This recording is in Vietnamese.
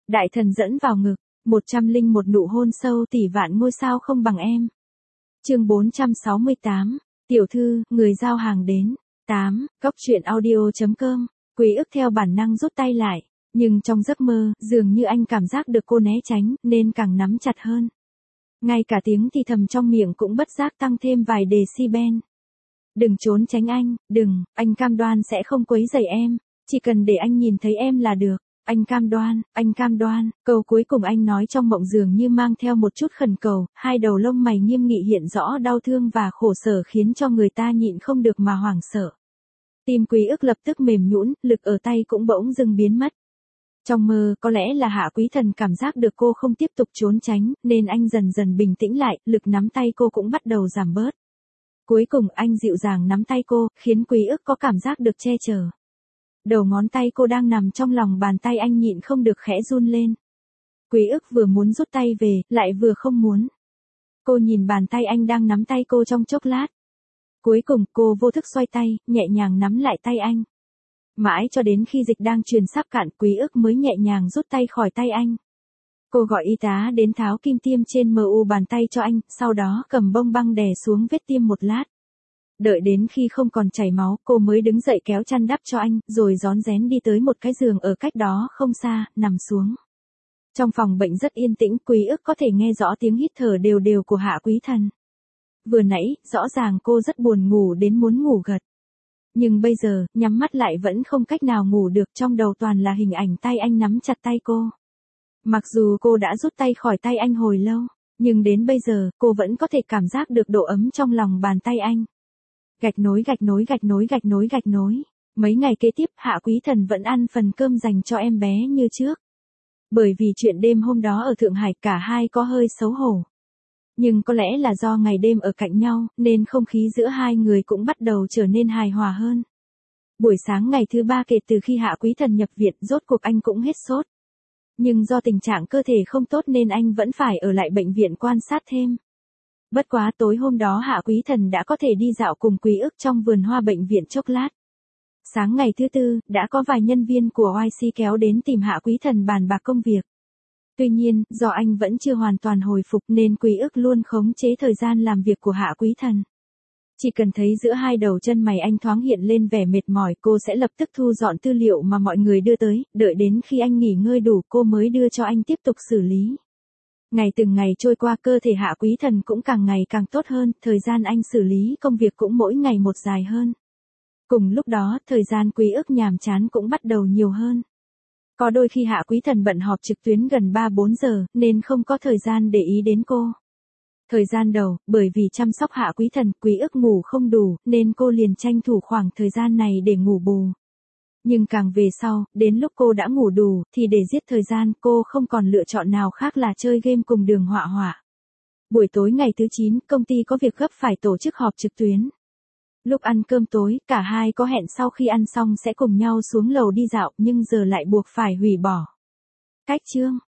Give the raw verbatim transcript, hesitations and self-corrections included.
Đại thần dẫn vào ngực, một trăm linh một nụ hôn sâu tỷ vạn ngôi sao không bằng em. Chương bốn trăm sáu mươi tám, tiểu thư, người giao hàng đến. tám, Cốc truyện audio chấm com. Quý ức theo bản năng rút tay lại, nhưng trong giấc mơ, dường như anh cảm giác được cô né tránh, nên càng nắm chặt hơn. Ngay cả tiếng thì thầm trong miệng cũng bất giác tăng thêm vài decibel. Đừng trốn tránh anh, đừng, anh cam đoan sẽ không quấy rầy em, chỉ cần để anh nhìn thấy em là được. Anh cam đoan, anh cam đoan, câu cuối cùng anh nói trong mộng dường như mang theo một chút khẩn cầu, hai đầu lông mày nghiêm nghị hiện rõ đau thương và khổ sở khiến cho người ta nhịn không được mà hoảng sợ. Tim Quý ức lập tức mềm nhũn, lực ở tay cũng bỗng dưng biến mất. Trong mơ, có lẽ là Hạ Quý Thần cảm giác được cô không tiếp tục trốn tránh, nên anh dần dần bình tĩnh lại, lực nắm tay cô cũng bắt đầu giảm bớt. Cuối cùng anh dịu dàng nắm tay cô, khiến Quý ức có cảm giác được che chở. Đầu ngón tay cô đang nằm trong lòng bàn tay anh nhịn không được khẽ run lên. Quý ức vừa muốn rút tay về, lại vừa không muốn. Cô nhìn bàn tay anh đang nắm tay cô trong chốc lát. Cuối cùng cô vô thức xoay tay, nhẹ nhàng nắm lại tay anh. Mãi cho đến khi dịch đang truyền sắp cạn, Quý ức mới nhẹ nhàng rút tay khỏi tay anh. Cô gọi y tá đến tháo kim tiêm trên mu bàn tay cho anh, sau đó cầm bông băng đè xuống vết tiêm một lát. Đợi đến khi không còn chảy máu, cô mới đứng dậy kéo chăn đắp cho anh, rồi rón rén đi tới một cái giường ở cách đó không xa, nằm xuống. Trong phòng bệnh rất yên tĩnh, Quý ức có thể nghe rõ tiếng hít thở đều đều của Hạ Quý Thần. Vừa nãy, rõ ràng cô rất buồn ngủ đến muốn ngủ gật. Nhưng bây giờ, nhắm mắt lại vẫn không cách nào ngủ được, trong đầu toàn là hình ảnh tay anh nắm chặt tay cô. Mặc dù cô đã rút tay khỏi tay anh hồi lâu, nhưng đến bây giờ, cô vẫn có thể cảm giác được độ ấm trong lòng bàn tay anh. Gạch nối gạch nối gạch nối gạch nối gạch nối. Mấy ngày kế tiếp Hạ Quý Thần vẫn ăn phần cơm dành cho em bé như trước. Bởi vì chuyện đêm hôm đó ở Thượng Hải cả hai có hơi xấu hổ. Nhưng có lẽ là do ngày đêm ở cạnh nhau, nên không khí giữa hai người cũng bắt đầu trở nên hài hòa hơn. Buổi sáng ngày thứ ba kể từ khi Hạ Quý Thần nhập viện, rốt cuộc anh cũng hết sốt. Nhưng do tình trạng cơ thể không tốt nên anh vẫn phải ở lại bệnh viện quan sát thêm. Bất quá tối hôm đó Hạ Quý Thần đã có thể đi dạo cùng Quý ức trong vườn hoa bệnh viện chốc lát. Sáng ngày thứ tư, đã có vài nhân viên của oai xi kéo đến tìm Hạ Quý Thần bàn bạc công việc. Tuy nhiên, do anh vẫn chưa hoàn toàn hồi phục nên Quý ức luôn khống chế thời gian làm việc của Hạ Quý Thần. Chỉ cần thấy giữa hai đầu chân mày anh thoáng hiện lên vẻ mệt mỏi, cô sẽ lập tức thu dọn tư liệu mà mọi người đưa tới, đợi đến khi anh nghỉ ngơi đủ cô mới đưa cho anh tiếp tục xử lý. Ngày từng ngày trôi qua, cơ thể Hạ Quý Thần cũng càng ngày càng tốt hơn, thời gian anh xử lý công việc cũng mỗi ngày một dài hơn. Cùng lúc đó, thời gian Quý ức nhàm chán cũng bắt đầu nhiều hơn. Có đôi khi Hạ Quý Thần bận họp trực tuyến gần ba bốn giờ, nên không có thời gian để ý đến cô. Thời gian đầu, bởi vì chăm sóc Hạ Quý Thần, Quý ức ngủ không đủ, nên cô liền tranh thủ khoảng thời gian này để ngủ bù. Nhưng càng về sau, đến lúc cô đã ngủ đủ, thì để giết thời gian, cô không còn lựa chọn nào khác là chơi game cùng Đường Họa Họa. Buổi tối ngày thứ chín, công ty có việc gấp phải tổ chức họp trực tuyến. Lúc ăn cơm tối, cả hai có hẹn sau khi ăn xong sẽ cùng nhau xuống lầu đi dạo, nhưng giờ lại buộc phải hủy bỏ. Cách chương